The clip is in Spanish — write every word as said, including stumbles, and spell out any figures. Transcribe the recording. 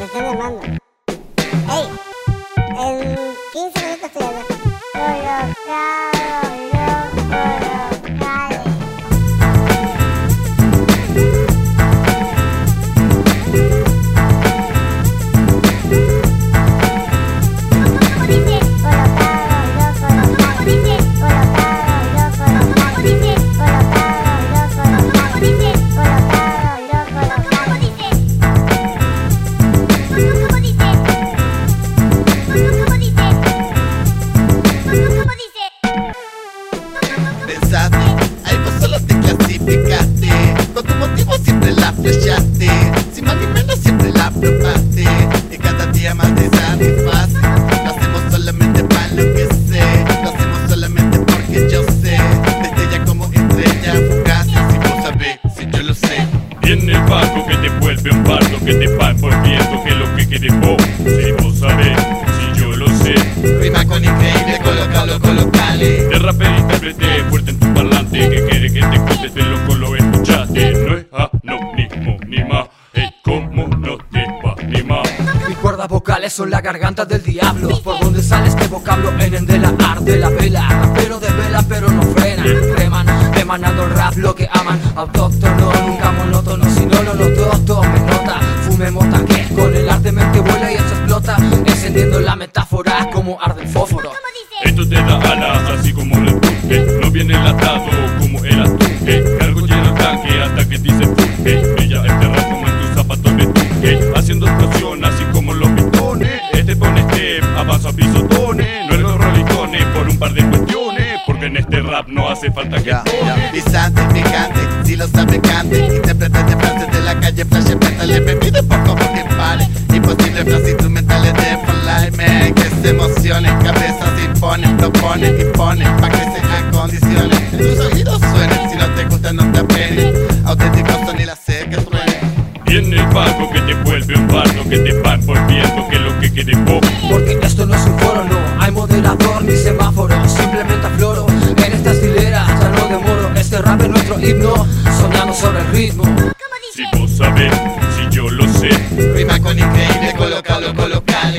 están llamando. Ey, en quince minutos estoy hablando. Colocado, ahí vos solo te clasificaste. Con tu motivo siempre la flashaste. Sin más ni menos siempre la probaste. Y cada día más te satisface. Lo hacemos solamente para lo que sé. Lo hacemos solamente porque yo sé. Desde ya como estrella fugaz. Si vos sabés, si yo lo sé. Viene el barco que te vuelve un barco, que te va envolviendo, que es lo que querés vos. Si vos sabés, si yo lo sé. Rima con increíble, colocalo, colocale. De rapero intérprete fuerte en tu parlante, que quiere que te cuentes de loco lo escuchaste. No es anónimo ni más, es como no te va ni más. Mis cuerdas vocales son la garganta del diablo. Por donde sale este vocablo en de la arte la vela. Rapero desvelan pero no frenan, reman, emanando el rap lo que aman. Autóctono, nunca monótono, si no lo noto, tome nota. Fumemos que con el arte mente vuela y eso explota. Encendiendo la metáfora como arde el fósforo. Esto te da alas así como el empuje. No viene enlatado como el atuje. Cargo lleno el tanque hasta que dice empuje. Ella enterra como en tus zapatos de tuje. Haciendo explosión así como los pistones. Este pone step, avanza pisotones. No es los rolicones por un par de cuestiones. Porque en este rap no hace falta que yeah, yeah. Pisante, picante, si lo sabe cante. Intérprete de frases de la calle, flash, métale. Me pide poco porque pare. Imposible frases instrumentales de for life, man. Que se emocionen, cabezas imponen, proponen, imponen, pa' que se acondicionen. En tus oídos suenen, si no te gusta no te apenes. Auténticos son y la sé que truenen. Viene el barco que te vuelve un barco, que te va envolviendo, que es lo que querés vos. Porque esto no es un foro, no hay moderador ni semáforo. Simplemente afloro en esta estilera, ya no demoro. Este rap es nuestro himno, soñando sobre el ritmo. Si vos sabés, si yo lo sé. Rima con increíble, colocalo, colocale.